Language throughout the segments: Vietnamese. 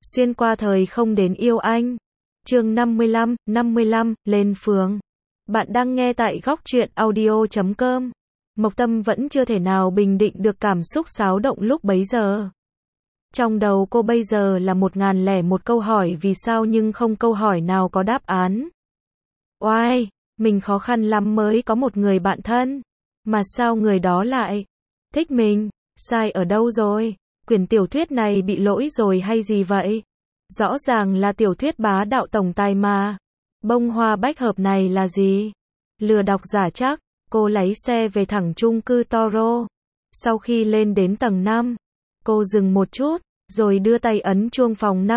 Xuyên qua thời không đến yêu anh. Chương 55, lên phường. Bạn đang nghe tại góc truyện audio.com. Mộc Tâm vẫn chưa thể nào bình định được cảm xúc xáo động lúc bấy giờ. Trong đầu cô bây giờ là 1001 câu hỏi vì sao nhưng không câu hỏi nào có đáp án. Oai, mình khó khăn lắm mới có một người bạn thân. Mà sao người đó lại thích mình? Sai ở đâu rồi? Quyển tiểu thuyết này bị lỗi rồi hay gì vậy? Rõ ràng là tiểu thuyết bá đạo tổng tài mà. Bông hoa bách hợp này là gì? Lừa đọc giả chắc. Cô lái xe về thẳng chung cư Toro. Sau khi lên đến tầng 5, cô dừng một chút, rồi đưa tay ấn chuông phòng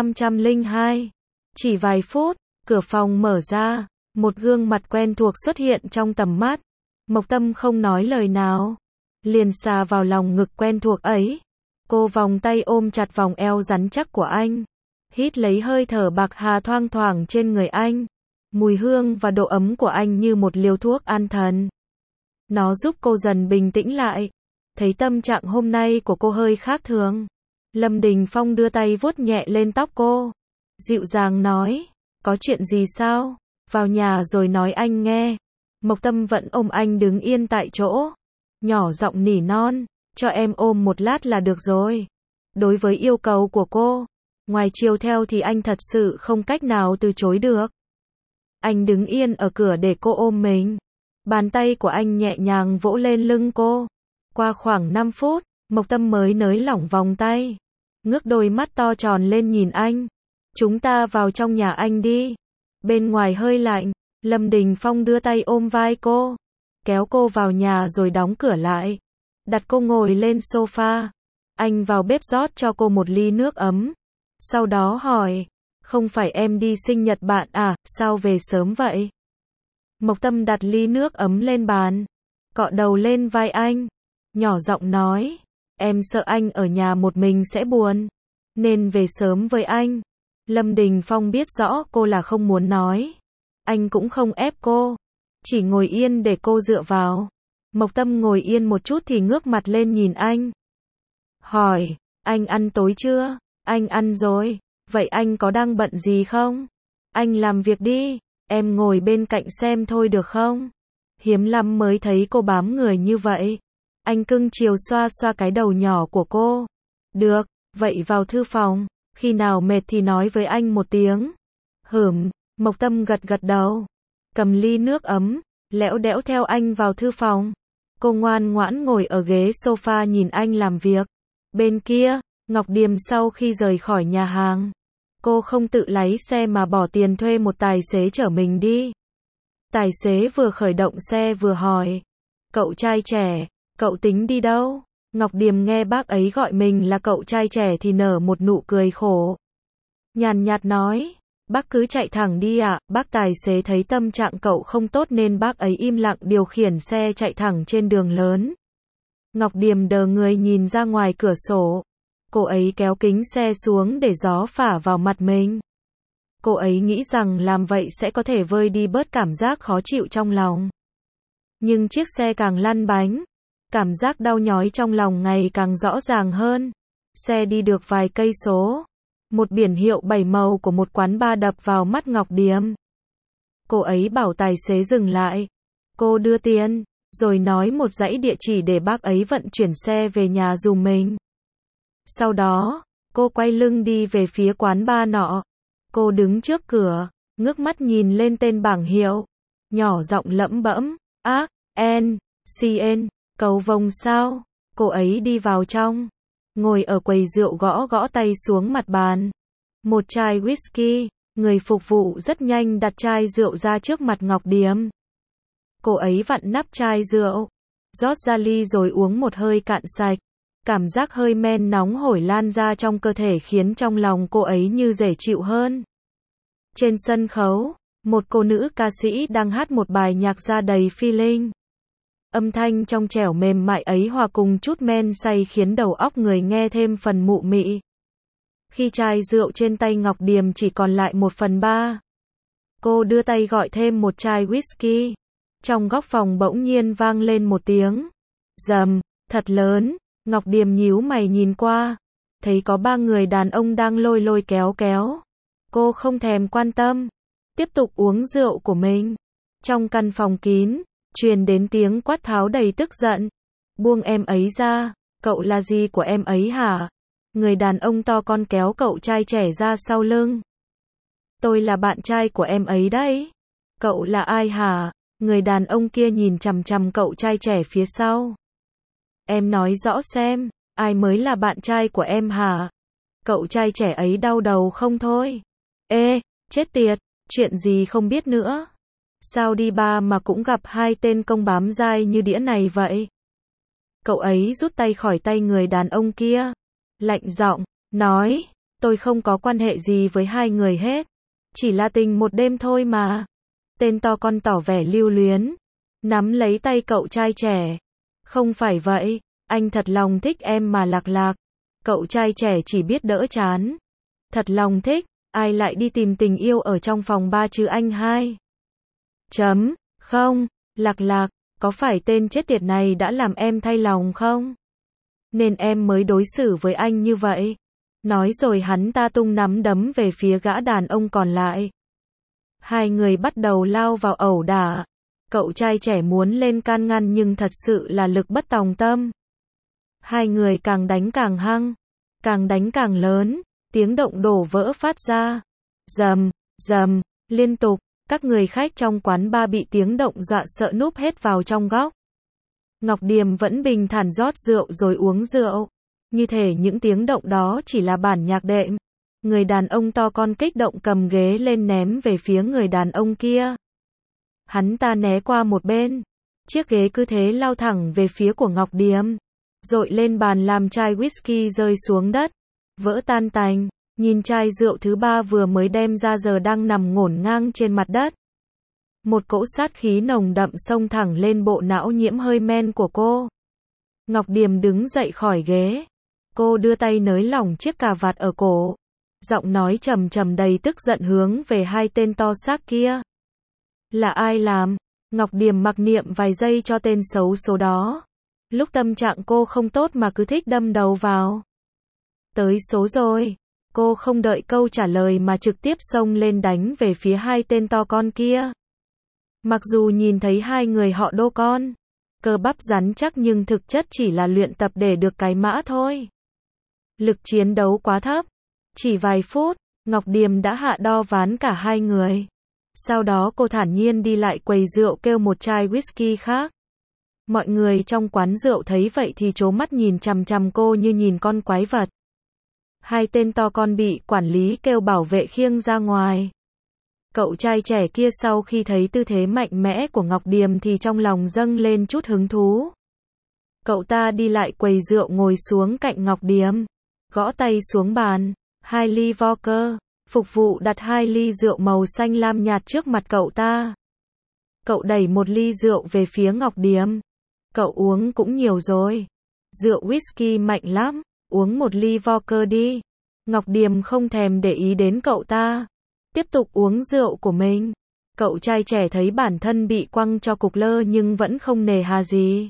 502. Chỉ vài phút, cửa phòng mở ra, một gương mặt quen thuộc xuất hiện trong tầm mắt. Mộc Tâm không nói lời nào, liền xà vào lòng ngực quen thuộc ấy. Cô vòng tay ôm chặt vòng eo rắn chắc của anh, hít lấy hơi thở bạc hà thoang thoảng trên người anh. Mùi hương và độ ấm của anh như một liều thuốc an thần. Nó giúp cô dần bình tĩnh lại. Thấy tâm trạng hôm nay của cô hơi khác thường, Lâm Đình Phong đưa tay vuốt nhẹ lên tóc cô, dịu dàng nói, có chuyện gì sao? Vào nhà rồi nói anh nghe. Mộc Tâm vẫn ôm anh đứng yên tại chỗ, nhỏ giọng nỉ non, cho em ôm một lát là được rồi. Đối với yêu cầu của cô, ngoài chiều theo thì anh thật sự không cách nào từ chối được. Anh đứng yên ở cửa để cô ôm mình. Bàn tay của anh nhẹ nhàng vỗ lên lưng cô. Qua khoảng 5 phút, Mộc Tâm mới nới lỏng vòng tay, ngước đôi mắt to tròn lên nhìn anh. Chúng ta vào trong nhà anh đi. Bên ngoài hơi lạnh. Lâm Đình Phong đưa tay ôm vai cô, kéo cô vào nhà rồi đóng cửa lại, đặt cô ngồi lên sofa. Anh vào bếp rót cho cô một ly nước ấm, sau đó hỏi, không phải em đi sinh nhật bạn à, sao về sớm vậy? Mộc Tâm đặt ly nước ấm lên bàn, cọ đầu lên vai anh, nhỏ giọng nói, em sợ anh ở nhà một mình sẽ buồn, nên về sớm với anh. Lâm Đình Phong biết rõ cô là không muốn nói. Anh cũng không ép cô, chỉ ngồi yên để cô dựa vào. Mộc Tâm ngồi yên một chút thì ngước mặt lên nhìn anh. Hỏi, anh ăn tối chưa? Anh ăn rồi. Vậy anh có đang bận gì không? Anh làm việc đi, em ngồi bên cạnh xem thôi được không? Hiếm lắm mới thấy cô bám người như vậy. Anh cưng chiều xoa xoa cái đầu nhỏ của cô. Được, vậy vào thư phòng, khi nào mệt thì nói với anh một tiếng. Mộc Tâm gật gật đầu, cầm ly nước ấm, lẽo đẽo theo anh vào thư phòng. Cô ngoan ngoãn ngồi ở ghế sofa nhìn anh làm việc. Bên kia, Ngọc Điềm sau khi rời khỏi nhà hàng, cô không tự lái xe mà bỏ tiền thuê một tài xế chở mình đi. Tài xế vừa khởi động xe vừa hỏi, cậu trai trẻ, cậu tính đi đâu? Ngọc Điềm nghe bác ấy gọi mình là cậu trai trẻ thì nở một nụ cười khổ. Nhàn nhạt nói, bác cứ chạy thẳng đi ạ. Bác tài xế thấy tâm trạng cậu không tốt nên bác ấy im lặng điều khiển xe chạy thẳng trên đường lớn. Ngọc Điềm đờ người nhìn ra ngoài cửa sổ. Cô ấy kéo kính xe xuống để gió phả vào mặt mình. Cô ấy nghĩ rằng làm vậy sẽ có thể vơi đi bớt cảm giác khó chịu trong lòng. Nhưng chiếc xe càng lăn bánh, cảm giác đau nhói trong lòng ngày càng rõ ràng hơn. Xe đi được vài cây số, một biển hiệu 7 màu của một quán bar đập vào mắt Ngọc Điềm. Cô ấy bảo tài xế dừng lại. Cô đưa tiền, rồi nói một dãy địa chỉ để bác ấy vận chuyển xe về nhà giùm mình. Sau đó, cô quay lưng đi về phía quán bar nọ. Cô đứng trước cửa, ngước mắt nhìn lên tên bảng hiệu, nhỏ giọng lẩm bẩm, CN, cầu vồng sao? Cô ấy đi vào trong, ngồi ở quầy rượu gõ gõ tay xuống mặt bàn. Một chai whisky, người phục vụ rất nhanh đặt chai rượu ra trước mặt Ngọc Điềm. Cô ấy vặn nắp chai rượu, rót ra ly rồi uống một hơi cạn sạch. Cảm giác hơi men nóng hổi lan ra trong cơ thể khiến trong lòng cô ấy như dễ chịu hơn. Trên sân khấu, một cô nữ ca sĩ đang hát một bài nhạc ra đầy feeling. Âm thanh trong trẻo mềm mại ấy hòa cùng chút men say khiến đầu óc người nghe thêm phần mụ mị. Khi chai rượu trên tay Ngọc Điềm chỉ còn lại 1/3, cô đưa tay gọi thêm một chai whisky. Trong góc phòng bỗng nhiên vang lên một tiếng rầm, thật lớn. Ngọc Điềm nhíu mày nhìn qua, thấy có 3 người đàn ông đang lôi lôi kéo kéo. Cô không thèm quan tâm, tiếp tục uống rượu của mình. Trong căn phòng kín, truyền đến tiếng quát tháo đầy tức giận. Buông em ấy ra, cậu là gì của em ấy hả? Người đàn ông to con kéo cậu trai trẻ ra sau lưng. Tôi là bạn trai của em ấy đấy. Cậu là ai hả? Người đàn ông kia nhìn chằm chằm cậu trai trẻ phía sau. Em nói rõ xem, ai mới là bạn trai của em hả? Cậu trai trẻ ấy đau đầu không thôi. Ê, chết tiệt, chuyện gì không biết nữa. Sao đi ba mà cũng gặp hai tên công bám dai như đĩa này vậy? Cậu ấy rút tay khỏi tay người đàn ông kia. Lạnh giọng, nói, tôi không có quan hệ gì với hai người hết. Chỉ là tình một đêm thôi mà. Tên to con tỏ vẻ lưu luyến. Nắm lấy tay cậu trai trẻ. Không phải vậy, anh thật lòng thích em mà Lạc Lạc. Cậu trai trẻ chỉ biết đỡ chán. Thật lòng thích, ai lại đi tìm tình yêu ở trong phòng ba chứ anh hai. Không, Lạc Lạc, có phải tên chết tiệt này đã làm em thay lòng không? Nên em mới đối xử với anh như vậy. Nói rồi hắn ta tung nắm đấm về phía gã đàn ông còn lại. Hai người bắt đầu lao vào ẩu đả. Cậu trai trẻ muốn lên can ngăn nhưng thật sự là lực bất tòng tâm. Hai người càng đánh càng hăng, càng đánh càng lớn, tiếng động đổ vỡ phát ra. Rầm, rầm, liên tục, các người khách trong quán bar bị tiếng động dọa sợ núp hết vào trong góc. Ngọc Điềm vẫn bình thản rót rượu rồi uống rượu. Như thể những tiếng động đó chỉ là bản nhạc đệm. Người đàn ông to con kích động cầm ghế lên ném về phía người đàn ông kia. Hắn ta né qua một bên. Chiếc ghế cứ thế lao thẳng về phía của Ngọc Điềm. Dội lên bàn làm chai whisky rơi xuống đất. Vỡ tan tành. Nhìn chai rượu thứ ba vừa mới đem ra giờ đang nằm ngổn ngang trên mặt đất. Một cỗ sát khí nồng đậm xông thẳng lên bộ não nhiễm hơi men của cô. Ngọc Điềm đứng dậy khỏi ghế. Cô đưa tay nới lỏng chiếc cà vạt ở cổ. Giọng nói trầm trầm đầy tức giận hướng về hai tên to xác kia. Là ai làm? Ngọc Điềm mặc niệm vài giây cho tên xấu số đó. Lúc tâm trạng cô không tốt mà cứ thích đâm đầu vào. Tới số rồi. Cô không đợi câu trả lời mà trực tiếp xông lên đánh về phía hai tên to con kia. Mặc dù nhìn thấy hai người họ đô con, cơ bắp rắn chắc nhưng thực chất chỉ là luyện tập để được cái mã thôi. Lực chiến đấu quá thấp. Chỉ vài phút, Ngọc Điềm đã hạ đo ván cả hai người. Sau đó cô thản nhiên đi lại quầy rượu kêu một chai whisky khác. Mọi người trong quán rượu thấy vậy thì trố mắt nhìn chằm chằm cô như nhìn con quái vật. Hai tên to con bị quản lý kêu bảo vệ khiêng ra ngoài. Cậu trai trẻ kia sau khi thấy tư thế mạnh mẽ của Ngọc Điềm thì trong lòng dâng lên chút hứng thú. Cậu ta đi lại quầy rượu ngồi xuống cạnh Ngọc Điềm. Gõ tay xuống bàn. 2 ly vodka. Phục vụ đặt 2 ly rượu màu xanh lam nhạt trước mặt cậu ta. Cậu đẩy một ly rượu về phía Ngọc Điềm. Cậu uống cũng nhiều rồi. Rượu whisky mạnh lắm. Uống một ly vodka đi. Ngọc Điềm không thèm để ý đến cậu ta. Tiếp tục uống rượu của mình. Cậu trai trẻ thấy bản thân bị quăng cho cục lơ nhưng vẫn không nề hà gì.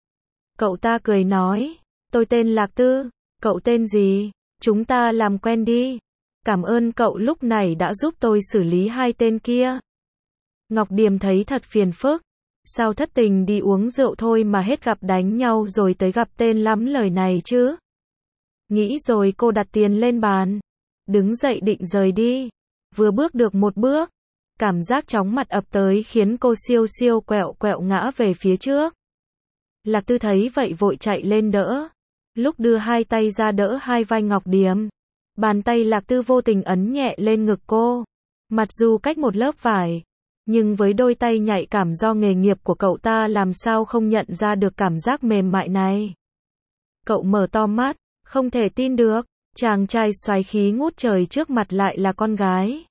Cậu ta cười nói. Tôi tên Lạc Tư. Cậu tên gì? Chúng ta làm quen đi. Cảm ơn cậu lúc này đã giúp tôi xử lý hai tên kia. Ngọc Điềm thấy thật phiền phức. Sao thất tình đi uống rượu thôi mà hết gặp đánh nhau rồi tới gặp tên lắm lời này chứ? Nghĩ rồi cô đặt tiền lên bàn. Đứng dậy định rời đi. Vừa bước được một bước. Cảm giác chóng mặt ập tới khiến cô siêu siêu quẹo quẹo ngã về phía trước. Lạc Tư thấy vậy vội chạy lên đỡ. Lúc đưa hai tay ra đỡ hai vai Ngọc Điềm. Bàn tay Lạc Tư vô tình ấn nhẹ lên ngực cô. Mặc dù cách một lớp vải. Nhưng với đôi tay nhạy cảm do nghề nghiệp của cậu ta làm sao không nhận ra được cảm giác mềm mại này. Cậu mở to mắt. Không thể tin được. Chàng trai xoáy khí ngút trời trước mặt lại là con gái.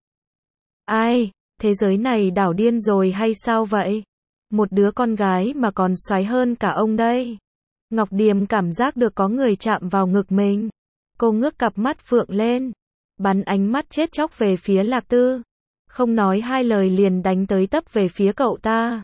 Ai? Thế giới này đảo điên rồi hay sao vậy? Một đứa con gái mà còn xoáy hơn cả ông đây. Ngọc Điềm cảm giác được có người chạm vào ngực mình. Cô ngước cặp mắt phượng lên. Bắn ánh mắt chết chóc về phía Lạc Tư. Không nói hai lời liền đánh tới tấp về phía cậu ta.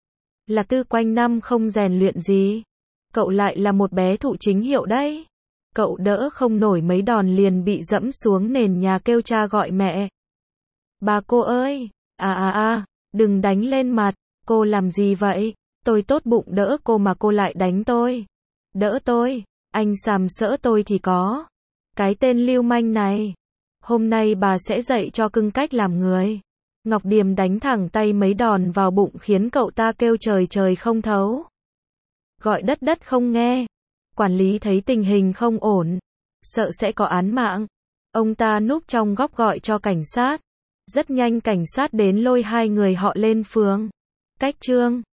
Lạc Tư quanh năm không rèn luyện gì. Cậu lại là một bé thụ chính hiệu đấy. Cậu đỡ không nổi mấy đòn liền bị dẫm xuống nền nhà kêu cha gọi mẹ. Bà cô ơi, đừng đánh lên mặt, cô làm gì vậy? Tôi tốt bụng đỡ cô mà cô lại đánh tôi. Đỡ tôi, anh sàm sỡ tôi thì có. Cái tên lưu manh này. Hôm nay bà sẽ dạy cho cưng cách làm người. Ngọc Điềm đánh thẳng tay mấy đòn vào bụng khiến cậu ta kêu trời trời không thấu. Gọi đất đất không nghe. Quản lý thấy tình hình không ổn, sợ sẽ có án mạng. Ông ta núp trong góc gọi cho cảnh sát. Rất nhanh cảnh sát đến lôi hai người họ lên phường. Cách Trương